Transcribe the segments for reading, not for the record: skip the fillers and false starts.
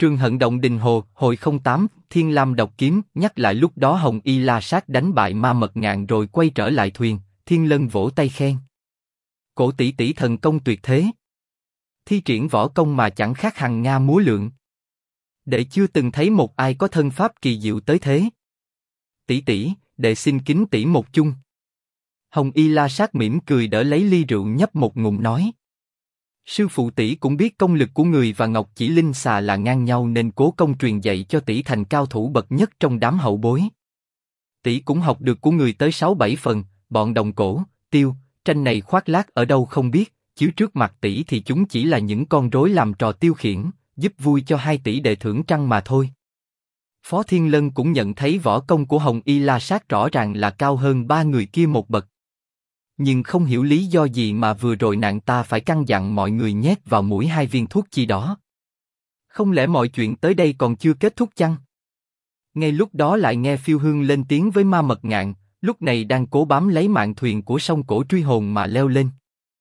Trường Hận Động Đình Hồ, hồi 08, Thiên Lam độc kiếm, nhắc lại lúc đó Hồng Y La Sát đánh bại Ma Mật Ngạn rồi quay trở lại thuyền, Thiên Lân vỗ tay khen. Cổ tỷ tỷ thần công tuyệt thế. Thi triển võ công mà chẳng khác hằng nga múa lượn. Đệ chưa từng thấy một ai có thân pháp kỳ diệu tới thế. Tỷ tỷ, đệ xin kính tỷ một chung. Hồng Y La Sát mỉm cười đỡ lấy ly rượu nhấp một ngụm nói. Sư phụ tỷ cũng biết công lực của người và Ngọc Chỉ Linh Xà là ngang nhau nên cố công truyền dạy cho tỷ thành cao thủ bậc nhất trong đám hậu bối. Tỷ cũng học được của người tới 6-7 phần, bọn Đồng Cổ, Tiêu, Tranh này khoác lác ở đâu không biết, chiếu trước mặt tỷ thì chúng chỉ là những con rối làm trò tiêu khiển, giúp vui cho hai tỷ đệ thưởng trăng mà thôi. Phó Thiên Lân cũng nhận thấy võ công của Hồng Y La Sát rõ ràng là cao hơn ba người kia một bậc. Nhưng không hiểu lý do gì mà vừa rồi nàng ta phải căn dặn mọi người nhét vào mũi 2 viên thuốc chi đó. Không lẽ mọi chuyện tới đây còn chưa kết thúc chăng? Ngay lúc đó lại nghe Phiêu Hương lên tiếng với Ma Mật Ngạn, lúc này đang cố bám lấy mạn thuyền của sông Cổ Truy Hồn mà leo lên.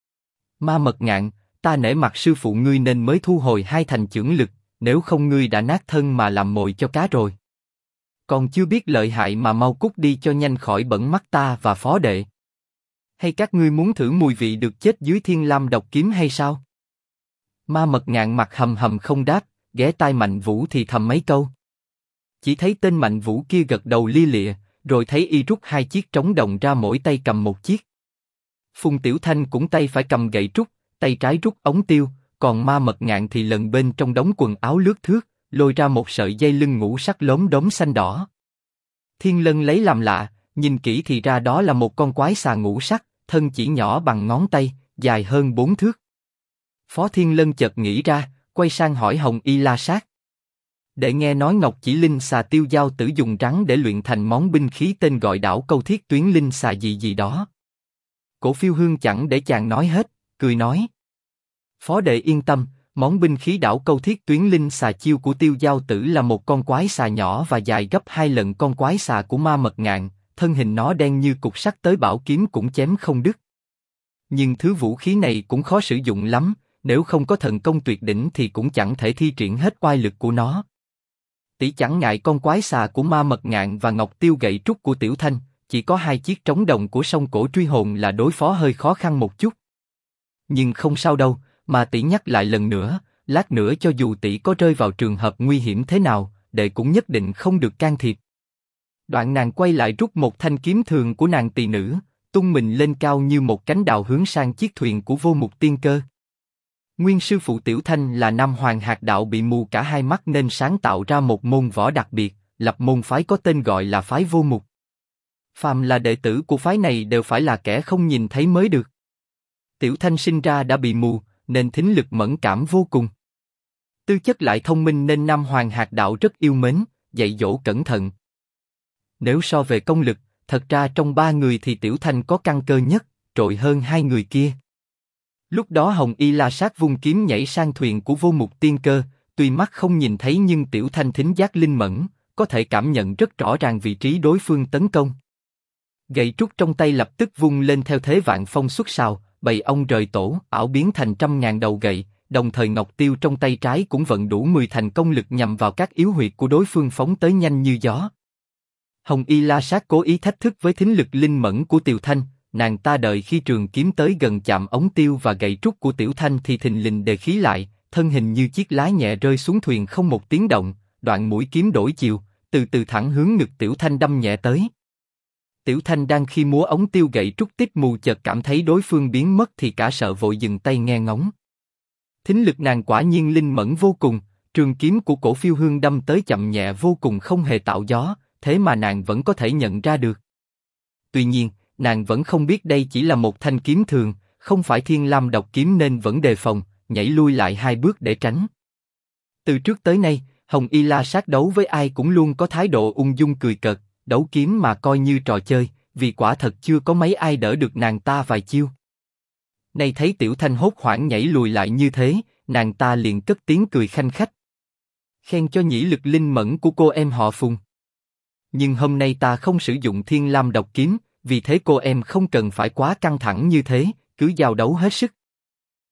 Ma Mật Ngạn, ta nể mặt sư phụ ngươi nên mới thu hồi 2 thành chưởng lực, nếu không ngươi đã nát thân mà làm mồi cho cá rồi. Còn chưa biết lợi hại mà mau cút đi cho nhanh khỏi bẩn mắt ta và phó đệ. Hay các ngươi muốn thử mùi vị được chết dưới Thiên Lam độc kiếm hay sao? Ma Mật Ngạn mặt hầm hầm không đáp, ghé tai Mạnh Vũ thì thầm mấy câu. Chỉ thấy tên Mạnh Vũ kia gật đầu lia lịa, rồi thấy y rút 2 chiếc trống đồng ra mỗi tay cầm một chiếc. Phùng Tiểu Thanh cũng tay phải cầm gậy trúc, tay trái rút ống tiêu, còn Ma Mật Ngạn thì lần bên trong đống quần áo lướt thướt, lôi ra một sợi dây lưng ngũ sắc lốm đốm xanh đỏ. Thiên Lân lấy làm lạ, nhìn kỹ thì ra đó là một con quái xà ngũ sắc, thân chỉ nhỏ bằng ngón tay, dài hơn 4 thước. Phó Thiên Lân chợt nghĩ ra, quay sang hỏi Hồng Y La Sát. Để nghe nói Ngọc Chỉ Linh Xà Tiêu Giao Tử dùng rắn để luyện thành món binh khí tên gọi Đảo Câu Thiết Tuyến Linh Xà gì gì đó. Cổ Phiêu Hương chẳng để chàng nói hết, cười nói. Phó đệ yên tâm, món binh khí Đảo Câu Thiết Tuyến Linh Xà chiêu của Tiêu Giao Tử là một con quái xà nhỏ và dài gấp 2 lần con quái xà của Ma Mật Ngạn, thân hình nó đen như cục sắt tới bảo kiếm cũng chém không đứt. Nhưng thứ vũ khí này cũng khó sử dụng lắm, nếu không có thần công tuyệt đỉnh thì cũng chẳng thể thi triển hết oai lực của nó. Tỷ chẳng ngại con quái xà của Ma Mật Ngạn và Ngọc Tiêu gậy trúc của Tiểu Thanh, chỉ có 2 chiếc trống đồng của sông Cổ Truy Hồn là đối phó hơi khó khăn một chút. Nhưng không sao đâu, mà tỷ nhắc lại lần nữa, lát nữa cho dù tỷ có rơi vào trường hợp nguy hiểm thế nào, đệ cũng nhất định không được can thiệp. Đoạn nàng quay lại rút một thanh kiếm thường của nàng tỳ nữ, tung mình lên cao như một cánh đào hướng sang chiếc thuyền của Vô Mục Tiên Cơ. Nguyên sư phụ Tiểu Thanh là Nam Hoàng Hạt Đạo bị mù cả 2 mắt nên sáng tạo ra một môn võ đặc biệt, lập môn phái có tên gọi là phái Vô Mục. Phàm là đệ tử của phái này đều phải là kẻ không nhìn thấy mới được. Tiểu Thanh sinh ra đã bị mù, nên thính lực mẫn cảm vô cùng. Tư chất lại thông minh nên Nam Hoàng Hạt Đạo rất yêu mến, dạy dỗ cẩn thận. Nếu so về công lực, thật ra trong 3 người thì Tiểu Thanh có căn cơ nhất, trội hơn 2 người kia. Lúc đó Hồng Y La Sát vung kiếm nhảy sang thuyền của Vô Mục Tiên Cơ, tuy mắt không nhìn thấy nhưng Tiểu Thanh thính giác linh mẫn, có thể cảm nhận rất rõ ràng vị trí đối phương tấn công. Gậy trúc trong tay lập tức vung lên theo thế vạn phong xuất sào, bầy ong rời tổ, ảo biến thành 100.000 đầu gậy, đồng thời Ngọc Tiêu trong tay trái cũng vận đủ 10 thành công lực nhằm vào các yếu huyệt của đối phương phóng tới nhanh như gió. Hồng Y La Sát cố ý thách thức với thính lực linh mẫn của Tiểu Thanh, nàng ta đợi khi trường kiếm tới gần chạm ống tiêu và gậy trúc của Tiểu Thanh thì thình lình đề khí lại, thân hình như chiếc lá nhẹ rơi xuống thuyền không một tiếng động, đoạn mũi kiếm đổi chiều, từ từ thẳng hướng ngực Tiểu Thanh đâm nhẹ tới. Tiểu Thanh đang khi múa ống tiêu gậy trúc tít mù chợt cảm thấy đối phương biến mất thì cả sợ vội dừng tay nghe ngóng. Thính lực nàng quả nhiên linh mẫn vô cùng, trường kiếm của Cổ Phiêu Hương đâm tới chậm nhẹ vô cùng không hề tạo gió, thế mà nàng vẫn có thể nhận ra được. Tuy nhiên, nàng vẫn không biết đây chỉ là một thanh kiếm thường, không phải Thiên Lam độc kiếm nên vẫn đề phòng, nhảy lui lại 2 bước để tránh. Từ trước tới nay, Hồng Y La Sát đấu với ai cũng luôn có thái độ ung dung cười cợt, đấu kiếm mà coi như trò chơi, vì quả thật chưa có mấy ai đỡ được nàng ta vài chiêu. Nay thấy Tiểu Thanh hốt hoảng nhảy lùi lại như thế, nàng ta liền cất tiếng cười khanh khách. Khen cho nhĩ lực linh mẫn của cô em họ Phùng. Nhưng hôm nay ta không sử dụng Thiên Lam độc kiếm, vì thế cô em không cần phải quá căng thẳng như thế, cứ giao đấu hết sức.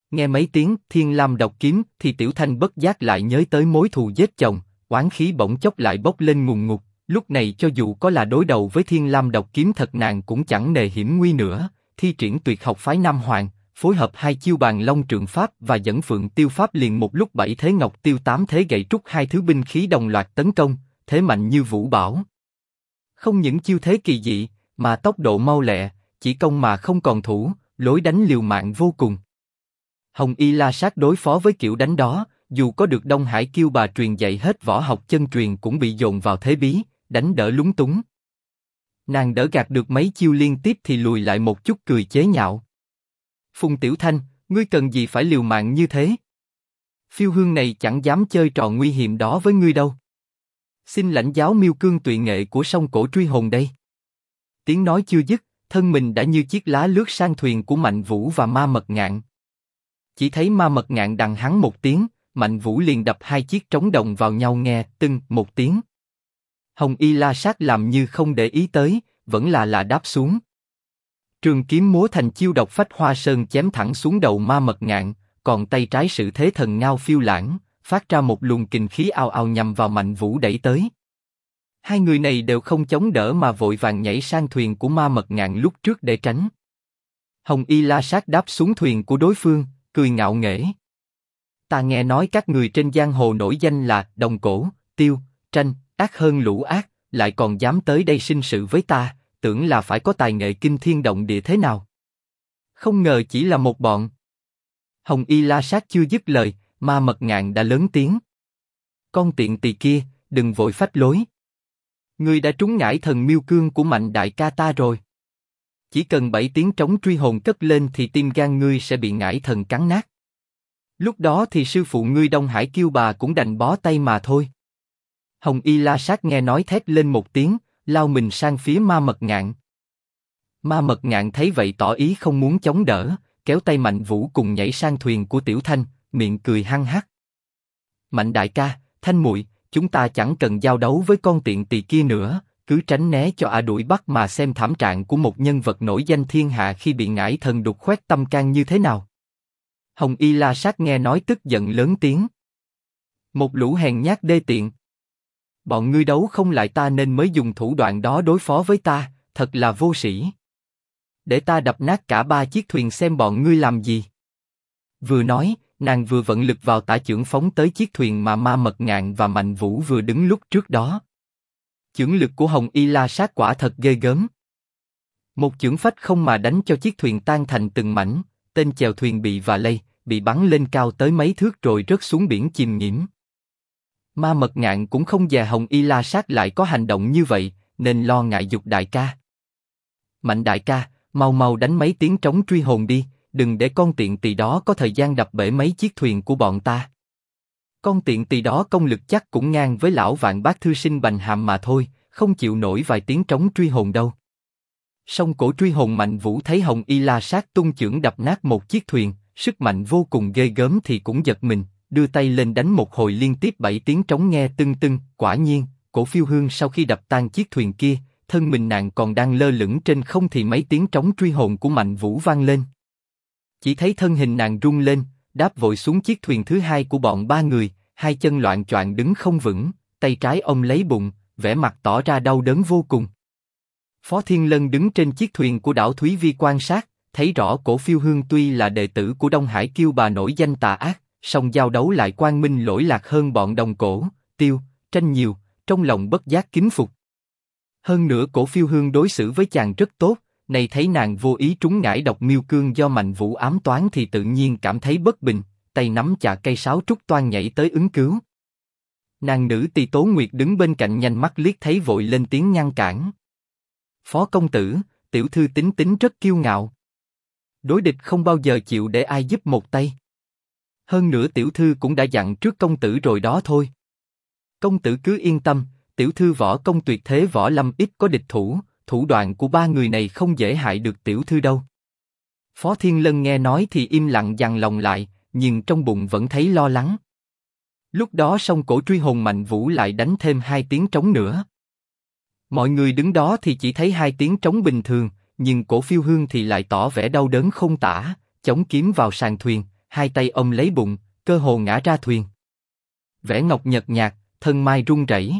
Nghe mấy tiếng Thiên Lam độc kiếm thì Tiểu Thanh bất giác lại nhớ tới mối thù giết chồng, oán khí bỗng chốc lại bốc lên ngùn ngụt. Lúc này cho dù có là đối đầu với Thiên Lam độc kiếm thật, nàng cũng chẳng nề hiểm nguy nữa. Thi triển tuyệt học phái Nam Hoàng, phối hợp hai chiêu Bàn Long Trượng Pháp và dẫn Phượng Tiêu Pháp, liền một lúc 7 thế Ngọc Tiêu 8 thế gậy trúc, hai thứ binh khí đồng loạt tấn công, thế mạnh như vũ bão. Không những chiêu thế kỳ dị, mà tốc độ mau lẹ, chỉ công mà không còn thủ, lối đánh liều mạng vô cùng. Hồng Y La Sát đối phó với kiểu đánh đó, dù có được Đông Hải Kiêu Bà truyền dạy hết võ học chân truyền cũng bị dồn vào thế bí, đánh đỡ lúng túng. Nàng đỡ gạt được mấy chiêu liên tiếp thì lùi lại một chút, cười chế nhạo. Phùng Tiểu Thanh, ngươi cần gì phải liều mạng như thế? Phiêu Hương này chẳng dám chơi trò nguy hiểm đó với ngươi đâu. Xin lãnh giáo miêu cương tùy nghệ của song cổ truy hồn đây. Tiếng nói chưa dứt, thân mình đã như chiếc lá lướt sang thuyền của Mạnh Vũ và Ma Mật Ngạn. Chỉ thấy Ma Mật Ngạn đằng hắn một tiếng, Mạnh Vũ liền đập hai chiếc trống đồng vào nhau, nghe tưng một tiếng. Hồng Y La Sát làm như không để ý tới, vẫn là đáp xuống. Trường kiếm múa thành chiêu độc phách hoa sơn, chém thẳng xuống đầu Ma Mật Ngạn, còn tay trái sự thế thần ngao phiêu lãng, phát ra một luồng kình khí ào ào nhằm vào Mạnh Vũ đẩy tới. Hai người này đều không chống đỡ mà vội vàng nhảy sang thuyền của Ma Mật Ngạn lúc trước để tránh. Hồng Y La Sát đáp xuống thuyền của đối phương, cười ngạo nghễ. Ta nghe nói các người trên giang hồ nổi danh là Đồng Cổ, Tiêu, Tranh, ác hơn lũ ác, lại còn dám tới đây sinh sự với ta, tưởng là phải có tài nghệ kinh thiên động địa thế nào. Không ngờ chỉ là một bọn. Hồng Y La Sát chưa dứt lời, Ma Mật Ngạn đã lớn tiếng. Con tiện tỳ kia, đừng vội phách lối. Ngươi đã trúng ngải thần miêu cương của Mạnh đại ca ta rồi. Chỉ cần 7 tiếng trống truy hồn cất lên thì tim gan ngươi sẽ bị ngải thần cắn nát. Lúc đó thì sư phụ ngươi Đông Hải Kiêu Bà cũng đành bó tay mà thôi. Hồng Y La Sát nghe nói thét lên một tiếng, lao mình sang phía Ma Mật Ngạn. Ma Mật Ngạn thấy vậy tỏ ý không muốn chống đỡ, kéo tay Mạnh Vũ cùng nhảy sang thuyền của Tiểu Thanh, miệng cười hăng hắc. Mạnh đại ca, Thanh muội, chúng ta chẳng cần giao đấu với con tiện tỳ kia nữa, cứ tránh né cho đuổi bắt mà xem thảm trạng của một nhân vật nổi danh thiên hạ khi bị ngải thần đục khoét tâm can như thế nào. Hồng Y La Sát nghe nói tức giận lớn tiếng. Một lũ hèn nhát đê tiện. Bọn ngươi đấu không lại ta nên mới dùng thủ đoạn đó đối phó với ta, thật là vô sĩ. Để ta đập nát cả 3 chiếc thuyền xem bọn ngươi làm gì. Vừa nói, nàng vừa vận lực vào tả chưởng phóng tới chiếc thuyền mà Ma Mật Ngạn và Mạnh Vũ vừa đứng lúc trước đó. Chưởng lực của Hồng Y La Sát quả thật ghê gớm. Một chưởng phách không mà đánh cho chiếc thuyền tan thành từng mảnh, tên chèo thuyền bị và lây, bị bắn lên cao tới mấy thước rồi rớt xuống biển chìm nghỉm. Ma Mật Ngạn cũng không dè Hồng Y La Sát lại có hành động như vậy, nên lo ngại giục đại ca. Mạnh đại ca, mau mau đánh mấy tiếng trống truy hồn đi, đừng để con tiện tỳ đó có thời gian đập bể mấy chiếc thuyền của bọn ta. Con tiện tỳ đó công lực chắc cũng ngang với lão Vạn Bác thư sinh Bành Hàm mà thôi, không chịu nổi vài tiếng trống truy hồn đâu. Song cổ truy hồn Mạnh Vũ thấy Hồng Y La Sát tung chưởng đập nát một chiếc thuyền, sức mạnh vô cùng ghê gớm thì cũng giật mình, đưa tay lên đánh một hồi liên tiếp 7 tiếng trống nghe tưng tưng. Quả nhiên, cổ Phiêu Hương sau khi đập tan chiếc thuyền kia, thân mình nàng còn đang lơ lửng trên không thì mấy tiếng trống truy hồn của Mạnh Vũ vang lên. Chỉ thấy thân hình nàng rung lên, đáp vội xuống chiếc thuyền thứ hai của bọn 3 người, hai chân loạng choạng đứng không vững, tay trái ôm lấy bụng, vẻ mặt tỏ ra đau đớn vô cùng. Phó Thiên Lân đứng trên chiếc thuyền của Đảo Thúy Vi quan sát, thấy rõ cổ Phiêu Hương tuy là đệ tử của Đông Hải Kiêu Bà nổi danh tà ác, song giao đấu lại quang minh lỗi lạc hơn bọn Đồng Cổ, Tiêu, Tranh nhiều, trong lòng bất giác kính phục. Hơn nữa cổ Phiêu Hương đối xử với chàng rất tốt, này thấy nàng vô ý trúng ngải độc miêu cương do Mạnh Vũ ám toán thì tự nhiên cảm thấy bất bình, tay nắm chà cây sáo trúc toan nhảy tới ứng cứu. Nàng nữ tỳ Tố Nguyệt đứng bên cạnh nhanh mắt liếc thấy vội lên tiếng ngăn cản. Phó công tử, tiểu thư Tính Tính rất kiêu ngạo. Đối địch không bao giờ chịu để ai giúp một tay. Hơn nữa tiểu thư cũng đã dặn trước công tử rồi đó thôi. Công tử cứ yên tâm, tiểu thư võ công tuyệt thế võ lâm ít có địch thủ, thủ đoạn của 3 người này không dễ hại được tiểu thư đâu. Phó Thiên Lân nghe nói thì im lặng dằn lòng lại, nhưng trong bụng vẫn thấy lo lắng. Lúc đó song cổ truy hồn Mạnh Vũ lại đánh thêm 2 tiếng trống nữa. Mọi người đứng đó thì chỉ thấy 2 tiếng trống bình thường, nhưng cổ Phiêu Hương thì lại tỏ vẻ đau đớn không tả, chống kiếm vào sàn thuyền, hai tay ôm lấy bụng, cơ hồ ngã ra thuyền. Vẻ ngọc nhợt nhạt, thân mai run rẩy.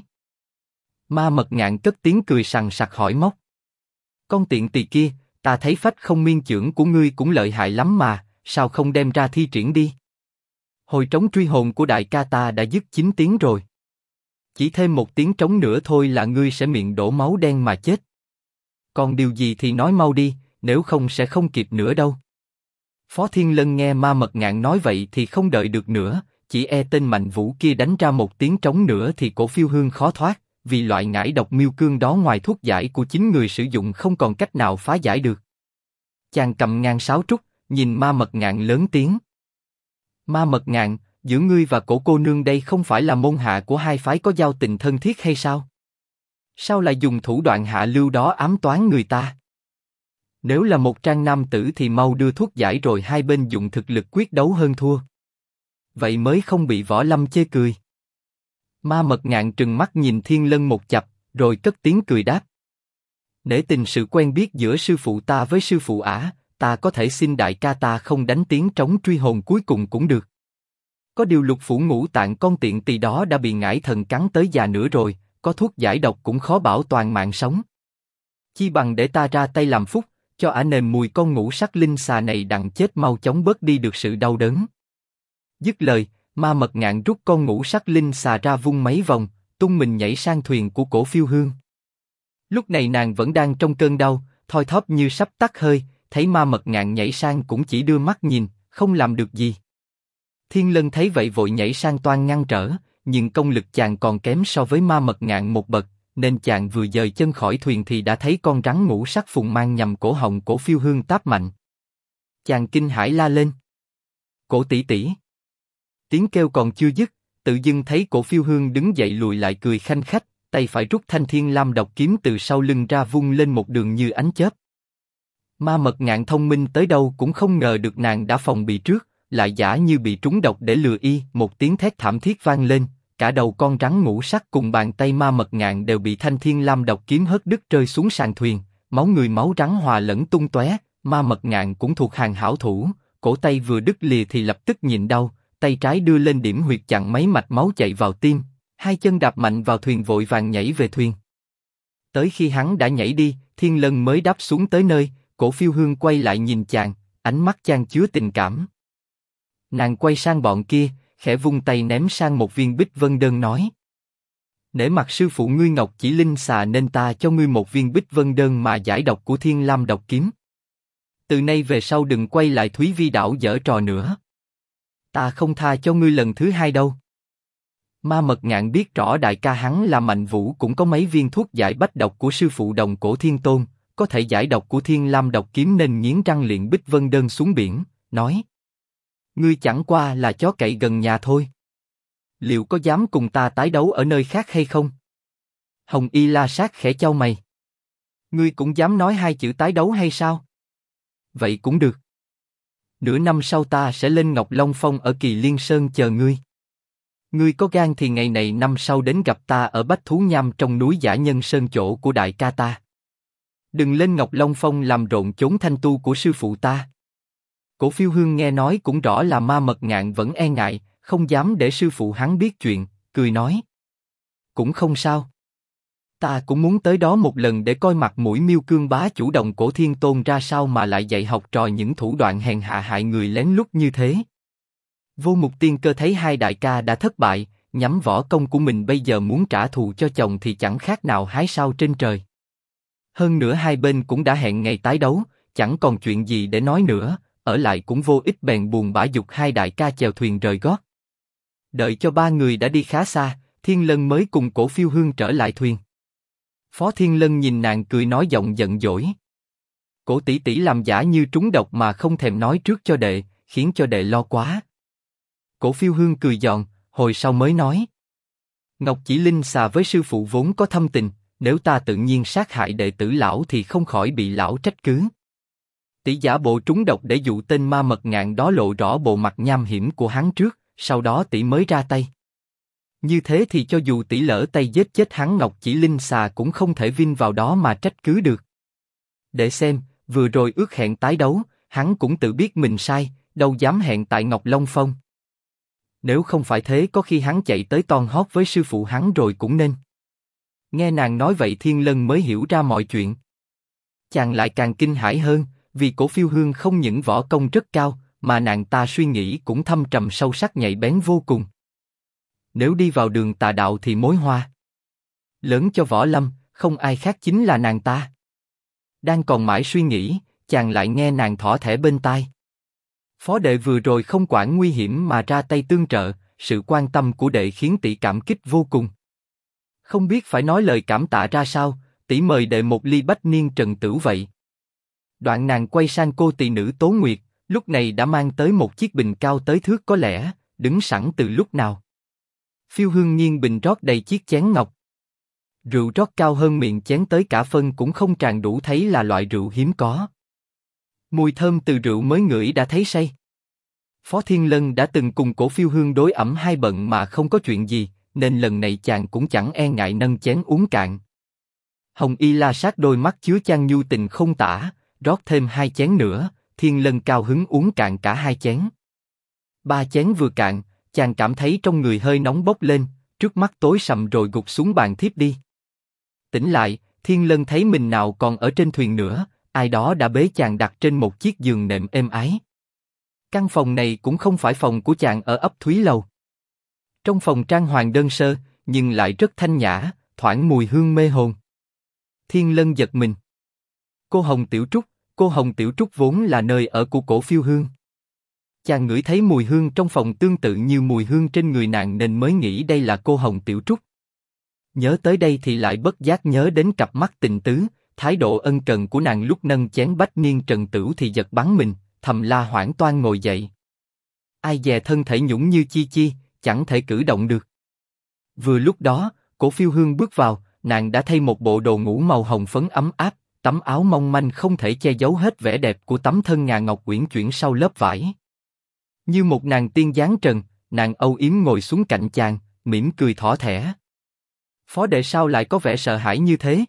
Ma Mật Ngạn cất tiếng cười sằng sặc hỏi móc. Con tiện tỳ kia, ta thấy phách không miên chưởng của ngươi cũng lợi hại lắm mà, sao không đem ra thi triển đi? Hồi trống truy hồn của đại ca ta đã dứt 9 tiếng rồi. Chỉ thêm 1 tiếng trống nữa thôi là ngươi sẽ miệng đổ máu đen mà chết. Còn điều gì thì nói mau đi, nếu không sẽ không kịp nữa đâu. Phó Thiên Lân nghe Ma Mật Ngạn nói vậy thì không đợi được nữa, chỉ e tên Mạnh Vũ kia đánh ra 1 tiếng trống nữa thì cổ Phiêu Hương khó thoát, vì loại ngải độc miêu cương đó ngoài thuốc giải của chính người sử dụng không còn cách nào phá giải được. Chàng cầm ngang sáo trúc, nhìn Ma Mật Ngạn lớn tiếng. Ma Mật Ngạn, giữa ngươi và cổ cô nương đây không phải là môn hạ của hai phái có giao tình thân thiết hay sao? Sao lại dùng thủ đoạn hạ lưu đó ám toán người ta? Nếu là một trang nam tử thì mau đưa thuốc giải rồi hai bên dùng thực lực quyết đấu hơn thua. Vậy mới không bị võ lâm chê cười. Ma Mật Ngạn trừng mắt nhìn Thiên Lân một chặp, rồi cất tiếng cười đáp. Nể tình sự quen biết giữa sư phụ ta với sư phụ ả, ta có thể xin đại ca ta không đánh tiếng trống truy hồn cuối cùng cũng được. Có điều Lục Phủ Ngũ Tạng con tiện tỳ đó đã bị ngải thần cắn tới già nữa rồi, có thuốc giải độc cũng khó bảo toàn mạng sống. Chi bằng để ta ra tay làm phúc, cho ả nềm mùi con ngũ sắc linh xà này đặng chết mau chóng bớt đi được sự đau đớn. Dứt lời, Ma Mật Ngạn rút con ngũ sắc linh xà ra vung mấy vòng, tung mình nhảy sang thuyền của cổ Phiêu Hương. Lúc này nàng vẫn đang trong cơn đau, thoi thóp như sắp tắt hơi, thấy Ma Mật Ngạn nhảy sang cũng chỉ đưa mắt nhìn, không làm được gì. Thiên Lân thấy vậy vội nhảy sang toan ngăn trở, nhưng công lực chàng còn kém so với Ma Mật Ngạn một bậc, nên chàng vừa dời chân khỏi thuyền thì đã thấy con rắn ngũ sắc phùng mang nhằm cổ họng cổ Phiêu Hương táp mạnh. Chàng kinh hãi la lên. Cổ tỷ tỷ! Tiếng kêu còn chưa dứt, tự dưng thấy cổ Phiêu Hương đứng dậy lùi lại cười khanh khách, tay phải rút thanh Thiên Lam độc kiếm từ sau lưng ra vung lên một đường như ánh chớp. Ma Mật Ngạn thông minh tới đâu cũng không ngờ được nàng đã phòng bị trước, lại giả như bị trúng độc để lừa y. Một tiếng thét thảm thiết vang lên, cả đầu con rắn ngũ sắc cùng bàn tay Ma Mật Ngạn đều bị thanh Thiên Lam độc kiếm hất đứt rơi xuống sàn thuyền, máu người máu rắn hòa lẫn tung tóe. Ma Mật Ngạn cũng thuộc hàng hảo thủ, cổ tay vừa đứt lìa thì lập tức nhịn đau, tay trái đưa lên điểm huyệt chặn mấy mạch máu chạy vào tim, hai chân đạp mạnh vào thuyền vội vàng nhảy về thuyền. Tới khi hắn đã nhảy đi, Thiên Lân mới đáp xuống tới nơi, cổ Phiêu Hương quay lại nhìn chàng, ánh mắt chàng chứa tình cảm. Nàng quay sang bọn kia, khẽ vung tay ném sang một viên Bích Vân Đơn nói: Nể mặt sư phụ ngươi Ngọc Chỉ Linh xà nên ta cho ngươi một viên Bích Vân Đơn mà giải độc của Thiên Lam độc kiếm. Từ nay về sau đừng quay lại Thúy Vi đảo giở trò nữa. Ta không tha cho ngươi lần thứ hai đâu. Ma Mật Ngạn biết rõ đại ca hắn là Mạnh Vũ cũng có mấy viên thuốc giải bách độc của sư phụ Đồng Cổ Thiên Tôn, có thể giải độc của Thiên Lam độc kiếm nên nghiến răng liệng Bích Vân Đơn xuống biển, nói: Ngươi chẳng qua là chó cậy gần nhà thôi. Liệu có dám cùng ta tái đấu ở nơi khác hay không? Hồng Y La Sát khẽ chau mày. Ngươi cũng dám nói hai chữ tái đấu hay sao? Vậy cũng được. Nửa năm sau ta sẽ lên Ngọc Long Phong ở Kỳ Liên Sơn chờ ngươi. Ngươi có gan thì ngày này năm sau đến gặp ta ở Bách Thú Nham trong núi Giả Nhân Sơn chỗ của đại ca ta. Đừng lên Ngọc Long Phong làm rộn chốn thanh tu của sư phụ ta. Cổ Phiêu Hương nghe nói cũng rõ là Ma Mật Ngạn vẫn e ngại, không dám để sư phụ hắn biết chuyện, cười nói: Cũng không sao. Ta cũng muốn tới đó một lần để coi mặt mũi Miêu Cương bá chủ Đồng Cổ Thiên Tôn ra sao mà lại dạy học trò những thủ đoạn hèn hạ hại người lén lút như thế. Vô Mục Tiên Cơ thấy hai đại ca đã thất bại, nhắm võ công của mình bây giờ muốn trả thù cho chồng thì chẳng khác nào hái sao trên trời. Hơn nữa hai bên cũng đã hẹn ngày tái đấu, chẳng còn chuyện gì để nói nữa, ở lại cũng vô ích bèn buồn bã giục hai đại ca chèo thuyền rời gót. Đợi cho ba người đã đi khá xa, Thiên Lân mới cùng cổ Phiêu Hương trở lại thuyền. Phó Thiên Lân nhìn nàng cười nói giọng giận dỗi: Cổ tỷ tỷ làm giả như trúng độc mà không thèm nói trước cho đệ, khiến cho đệ lo quá. Cổ Phiêu Hương cười giòn, hồi sau mới nói: Ngọc Chỉ Linh xà với sư phụ vốn có thâm tình, nếu ta tự nhiên sát hại đệ tử lão thì không khỏi bị lão trách cứ. Tỷ giả bộ trúng độc để dụ tên Ma Mật Ngạn đó lộ rõ bộ mặt nham hiểm của hắn trước, sau đó tỷ mới ra tay. Như thế thì cho dù tỷ lỡ tay giết chết hắn Ngọc Chỉ Linh xà cũng không thể vin vào đó mà trách cứ được. Để xem, vừa rồi ước hẹn tái đấu, hắn cũng tự biết mình sai, đâu dám hẹn tại Ngọc Long Phong. Nếu không phải thế có khi hắn chạy tới ton hót với sư phụ hắn rồi cũng nên. Nghe nàng nói vậy Thiên Lân mới hiểu ra mọi chuyện. Chàng lại càng kinh hãi hơn, vì Cổ Phiêu Hương không những võ công rất cao, mà nàng ta suy nghĩ cũng thâm trầm sâu sắc nhạy bén vô cùng. Nếu đi vào đường tà đạo thì mối hoa lớn cho võ lâm, không ai khác chính là nàng ta. Đang còn mãi suy nghĩ, chàng lại nghe nàng thỏ thẻ bên tai. Phó đệ vừa rồi không quản nguy hiểm mà ra tay tương trợ, sự quan tâm của đệ khiến tỷ cảm kích vô cùng. Không biết phải nói lời cảm tạ ra sao, tỷ mời đệ một ly bách niên trần tửu vậy. Đoạn nàng quay sang cô tỳ nữ Tố Nguyệt, lúc này đã mang tới một chiếc bình cao tới thước có lẽ, đứng sẵn từ lúc nào. Phiêu Hương nghiêng bình rót đầy chiếc chén ngọc. Rượu rót cao hơn miệng chén tới cả phân cũng không tràn đủ, thấy là loại rượu hiếm có. Mùi thơm từ rượu mới ngửi đã thấy say. Phó Thiên Lân đã từng cùng Cổ Phiêu Hương đối ẩm hai bận mà không có chuyện gì, nên lần này chàng cũng chẳng e ngại nâng chén uống cạn. Hồng Y La Sát đôi mắt chứa chan nhu tình không tả, rót thêm 2 chén nữa, Thiên Lân cao hứng uống cạn cả 2 chén. 3 chén vừa cạn, chàng cảm thấy trong người hơi nóng bốc lên, trước mắt tối sầm rồi gục xuống bàn thiếp đi. Tỉnh lại, Thiên Lân thấy mình nào còn ở trên thuyền nữa, ai đó đã bế chàng đặt trên một chiếc giường nệm êm ái. Căn phòng này cũng không phải phòng của chàng ở ấp Thúy Lâu. Trong phòng trang hoàng đơn sơ, nhưng lại rất thanh nhã, thoảng mùi hương mê hồn. Thiên Lân giật mình. Cô Hồng Tiểu Trúc vốn là nơi ở của Cổ Phiêu Hương. Chàng ngửi thấy mùi hương trong phòng tương tự như mùi hương trên người nàng nên mới nghĩ đây là cô Hồng Tiểu Trúc. Nhớ tới đây thì lại bất giác nhớ đến cặp mắt tình tứ, thái độ ân cần của nàng lúc nâng chén bách niên trần tửu thì giật bắn mình, thầm la hoảng toan ngồi dậy. Ai dè thân thể nhũng như chi chi, chẳng thể cử động được. Vừa lúc đó, Cổ Phiêu Hương bước vào, nàng đã thay một bộ đồ ngủ màu hồng phấn ấm áp, tấm áo mong manh không thể che giấu hết vẻ đẹp của tấm thân ngà ngọc uyển chuyển sau lớp vải. Như một nàng tiên dáng trần, nàng âu yếm ngồi xuống cạnh chàng, mỉm cười thỏ thẻ. Phó đệ sao lại có vẻ sợ hãi như thế?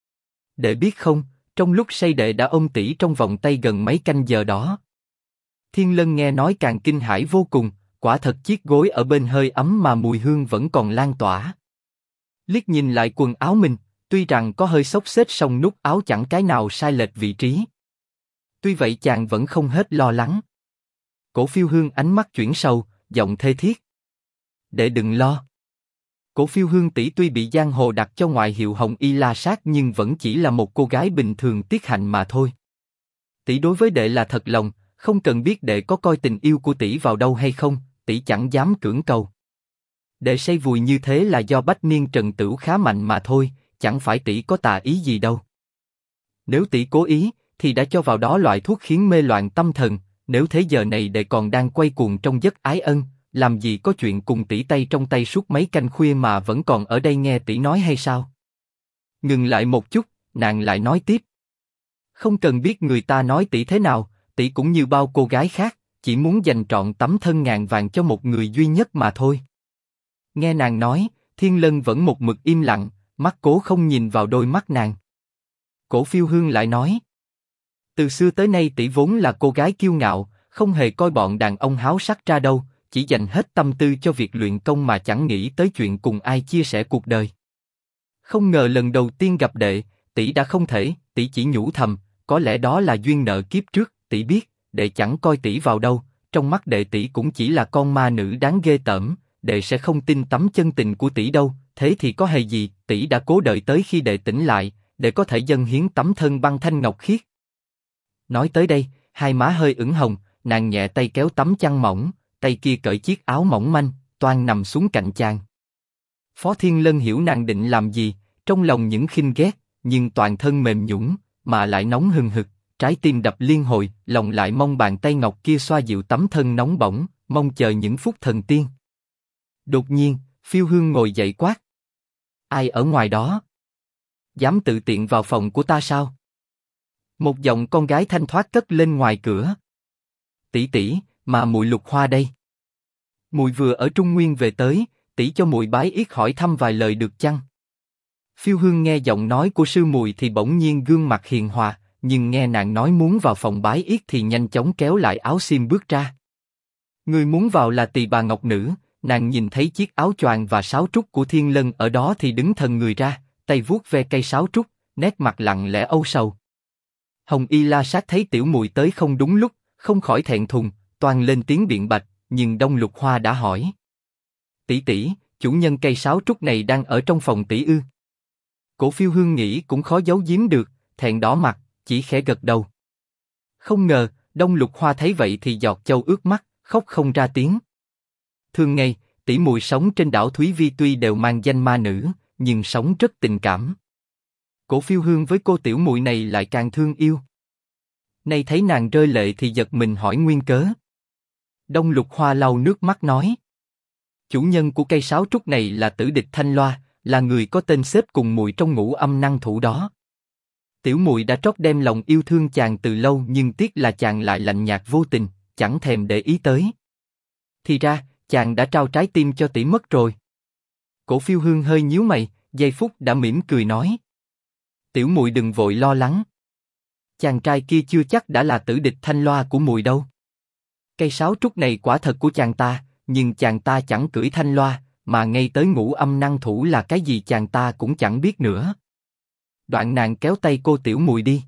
Đệ biết không, trong lúc say đệ đã ôm tỷ trong vòng tay gần mấy canh giờ đó. Thiên Lân nghe nói càng kinh hãi vô cùng, quả thật chiếc gối ở bên hơi ấm mà mùi hương vẫn còn lan tỏa. Liếc nhìn lại quần áo mình, tuy rằng có hơi xốc xếch song nút áo chẳng cái nào sai lệch vị trí. Tuy vậy chàng vẫn không hết lo lắng. Cổ Phiêu Hương ánh mắt chuyển sâu, giọng thê thiết. Đệ đừng lo. Cổ Phiêu Hương tỷ tuy bị giang hồ đặt cho ngoại hiệu Hồng Y La Sát nhưng vẫn chỉ là một cô gái bình thường tiết hạnh mà thôi. Tỷ đối với đệ là thật lòng, không cần biết đệ có coi tình yêu của tỷ vào đâu hay không, tỷ chẳng dám cưỡng cầu. Đệ say vùi như thế là do bách niên trần tửu khá mạnh mà thôi, chẳng phải tỷ có tà ý gì đâu. Nếu tỷ cố ý, thì đã cho vào đó loại thuốc khiến mê loạn tâm thần. Nếu thế giờ này đệ còn đang quay cuồng trong giấc ái ân, làm gì có chuyện cùng tỷ tay trong tay suốt mấy canh khuya mà vẫn còn ở đây nghe tỷ nói hay sao? Ngừng lại một chút, nàng lại nói tiếp. Không cần biết người ta nói tỷ thế nào, tỷ cũng như bao cô gái khác, chỉ muốn dành trọn tấm thân ngàn vàng cho một người duy nhất mà thôi. Nghe nàng nói, Thiên Lân vẫn một mực im lặng, mắt cố không nhìn vào đôi mắt nàng. Cổ Phiêu Hương lại nói. Từ xưa tới nay tỷ vốn là cô gái kiêu ngạo, không hề coi bọn đàn ông háo sắc ra đâu, chỉ dành hết tâm tư cho việc luyện công mà chẳng nghĩ tới chuyện cùng ai chia sẻ cuộc đời. Không ngờ lần đầu tiên gặp đệ, tỷ đã không thể, tỷ chỉ nhủ thầm, có lẽ đó là duyên nợ kiếp trước, tỷ biết, đệ chẳng coi tỷ vào đâu, trong mắt đệ tỷ cũng chỉ là con ma nữ đáng ghê tởm, đệ sẽ không tin tấm chân tình của tỷ đâu, thế thì có hề gì, tỷ đã cố đợi tới khi đệ tỉnh lại, để có thể dâng hiến tấm thân băng thanh ngọc khiết. Nói tới đây, hai má hơi ửng hồng, nàng nhẹ tay kéo tấm chăn mỏng, tay kia cởi chiếc áo mỏng manh, toan nằm xuống cạnh chàng. Phó Thiên Lân hiểu nàng định làm gì, trong lòng những khinh ghét, nhưng toàn thân mềm nhũn, mà lại nóng hừng hực, trái tim đập liên hồi, lòng lại mong bàn tay ngọc kia xoa dịu tấm thân nóng bỏng, mong chờ những phút thần tiên. Đột nhiên, Phiêu Hương ngồi dậy quát. Ai ở ngoài đó? Dám tự tiện vào phòng của ta sao? Một giọng con gái thanh thoát cất lên ngoài cửa. Tỷ tỷ, mà muội Lục Hoa đây. Muội vừa ở Trung Nguyên về tới, tỷ cho muội bái yết hỏi thăm vài lời được chăng? Phiêu Hương nghe giọng nói của sư muội thì bỗng nhiên gương mặt hiền hòa, nhưng nghe nàng nói muốn vào phòng bái yết thì nhanh chóng kéo lại áo xiêm bước ra. Người muốn vào là Tỳ bà Ngọc Nữ, nàng nhìn thấy chiếc áo choàng và sáo trúc của Thiên Lân ở đó thì đứng thần người ra, tay vuốt ve cây sáo trúc, nét mặt lặng lẽ âu sầu. Hồng Y La Sát thấy tiểu muội tới không đúng lúc, không khỏi thẹn thùng, toan lên tiếng biện bạch, nhưng Đông Lục Hoa đã hỏi: tỷ tỷ, chủ nhân cây sáo trúc này đang ở trong phòng tỷ ư? Cổ Phiêu Hương nghĩ cũng khó giấu giếm được, thẹn đỏ mặt, chỉ khẽ gật đầu. Không ngờ, Đông Lục Hoa thấy vậy thì giọt châu ướt mắt, khóc không ra tiếng. Thường ngày, tỷ muội sống trên đảo Thúy Vi tuy đều mang danh ma nữ, nhưng sống rất tình cảm. Cổ Phiêu Hương với cô tiểu muội này lại càng thương yêu. Nay thấy nàng rơi lệ thì giật mình hỏi nguyên cớ. Đông Lục Hoa lau nước mắt nói: chủ nhân của cây sáo trúc này là Tử Địch Thanh Loa, là người có tên xếp cùng muội trong ngũ âm năng thủ đó. Tiểu muội đã trót đem lòng yêu thương chàng từ lâu, nhưng tiếc là chàng lại lạnh nhạt vô tình, chẳng thèm để ý tới. Thì ra, chàng đã trao trái tim cho tỷ mất rồi. Cổ Phiêu Hương hơi nhíu mày, giây phút đã mỉm cười nói: tiểu muội đừng vội lo lắng. Chàng trai kia chưa chắc đã là Tử Địch Thanh Loa của muội đâu. Cây sáo trúc này quả thật của chàng ta, nhưng chàng ta chẳng cưỡi thanh loa, mà ngay tới ngũ âm năng thủ là cái gì chàng ta cũng chẳng biết nữa. Đoạn nàng kéo tay cô tiểu muội đi.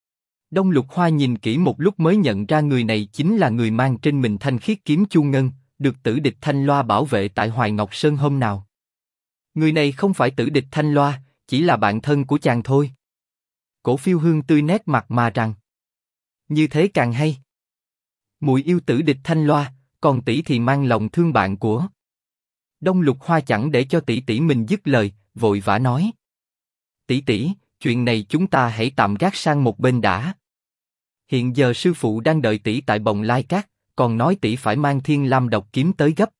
Đông Lục Hoa nhìn kỹ một lúc mới nhận ra người này chính là người mang trên mình thanh khiết kiếm Chu Ngân, được Tử Địch Thanh Loa bảo vệ tại Hoài Ngọc Sơn hôm nào. Người này không phải Tử Địch Thanh Loa, chỉ là bạn thân của chàng thôi. Cổ Phiêu Hương tươi nét mặt mà rằng: như thế càng hay. Muội yêu Tử Địch Thanh Loa, còn tỷ thì mang lòng thương bạn của. Đông Lục Hoa chẳng để cho tỷ tỷ mình dứt lời, vội vã nói: tỷ tỷ, chuyện này chúng ta hãy tạm gác sang một bên đã. Hiện giờ sư phụ đang đợi tỷ tại Bồng Lai Các, còn nói tỷ phải mang Thiên Lam độc kiếm tới gấp.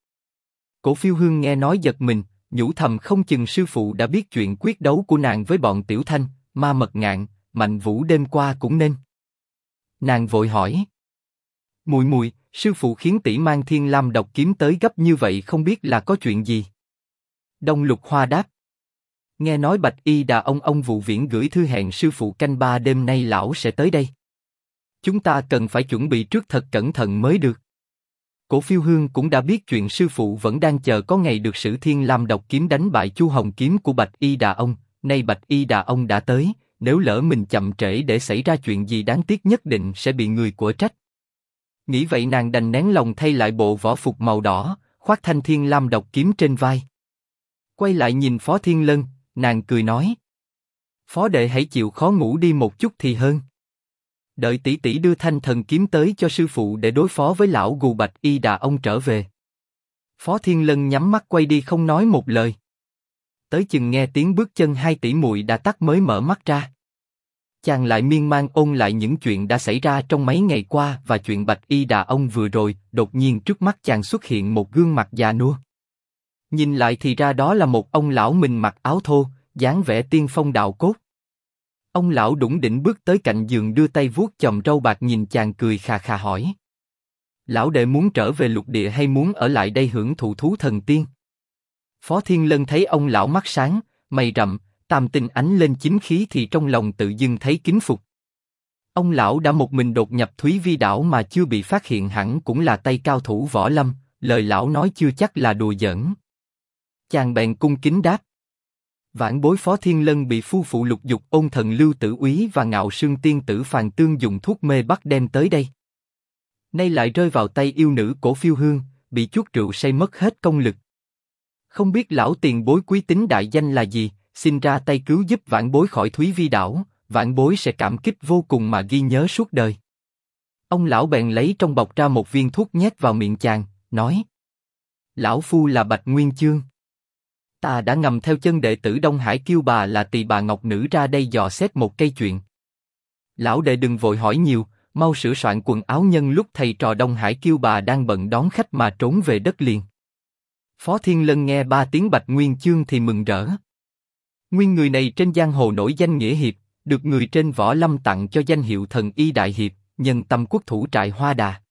Cổ Phiêu Hương nghe nói giật mình, nhủ thầm không chừng sư phụ đã biết chuyện quyết đấu của nàng với bọn Tiểu Thanh, Ma Mật Ngạn, Mạnh Vũ đêm qua cũng nên. Nàng vội hỏi: muội muội, sư phụ khiến tỷ mang Thiên Lam độc kiếm tới gấp như vậy không biết là có chuyện gì? Đông Lục Hoa đáp: nghe nói Bạch Y Đà ông Vụ Viễn gửi thư hẹn sư phụ canh 3 đêm nay lão sẽ tới đây. Chúng ta cần phải chuẩn bị trước thật cẩn thận mới được. Cổ Phiêu Hương cũng đã biết chuyện sư phụ vẫn đang chờ có ngày được sử Thiên Lam độc kiếm đánh bại Chu Hồng kiếm của Bạch Y Đà ông. Nay Bạch Y Đà ông đã tới, nếu lỡ mình chậm trễ để xảy ra chuyện gì đáng tiếc nhất định sẽ bị người của trách. Nghĩ vậy nàng đành nén lòng thay lại bộ võ phục màu đỏ, khoác thanh Thiên Lam độc kiếm trên vai. Quay lại nhìn Phó Thiên Lân, nàng cười nói: Phó đệ hãy chịu khó ngủ đi một chút thì hơn. Đợi tỷ tỷ đưa thanh thần kiếm tới cho sư phụ để đối phó với lão gù Bạch Y Đà ông trở về. Phó Thiên Lân nhắm mắt quay đi không nói một lời. Tới chừng nghe tiếng bước chân hai tỷ muội đã tắt mới mở mắt ra. Chàng lại miên man ôn lại những chuyện đã xảy ra trong mấy ngày qua và chuyện Bạch Y Đà ông vừa rồi. Đột nhiên trước mắt chàng xuất hiện một gương mặt già nua. Nhìn lại thì ra đó là một ông lão mình mặc áo thô, dáng vẻ tiên phong đạo cốt. Ông lão đủng đỉnh bước tới cạnh giường đưa tay vuốt chòm râu bạc nhìn chàng cười khà khà hỏi: lão đệ muốn trở về lục địa hay muốn ở lại đây hưởng thụ thú thần tiên? Phó Thiên Lân thấy ông lão mắt sáng, mày rậm, tam tinh ánh lên chính khí thì trong lòng tự dưng thấy kính phục. Ông lão đã một mình đột nhập Thúy Vi đảo mà chưa bị phát hiện hẳn cũng là tay cao thủ võ lâm, lời lão nói chưa chắc là đùa giỡn. Chàng bèn cung kính đáp: vãn bối Phó Thiên Lân bị phu phụ Lục Dục Ôn thần Lưu Tử Úy và Ngạo Sương tiên tử Phàn Tương dùng thuốc mê bắt đem tới đây. Nay lại rơi vào tay yêu nữ Cổ Phiêu Hương, bị chuốc rượu say mất hết công lực. Không biết lão tiền bối quý tính đại danh là gì, xin ra tay cứu giúp vãn bối khỏi Thúy Vi đảo, vãn bối sẽ cảm kích vô cùng mà ghi nhớ suốt đời. Ông lão bèn lấy trong bọc ra một viên thuốc nhét vào miệng chàng, nói: lão phu là Bạch Nguyên Chương. Ta đã ngầm theo chân đệ tử Đông Hải Kiêu Bà là Tỳ bà Ngọc Nữ ra đây dò xét một cây chuyện. Lão đệ đừng vội hỏi nhiều, mau sửa soạn quần áo nhân lúc thầy trò Đông Hải Kiêu Bà đang bận đón khách mà trốn về đất liền. Phó Thiên Lân nghe 3 tiếng Bạch Nguyên Chương thì mừng rỡ. Nguyên người này trên giang hồ nổi danh nghĩa hiệp, được người trên võ lâm tặng cho danh hiệu thần y đại hiệp, nhân tâm quốc thủ trại Hoa Đà.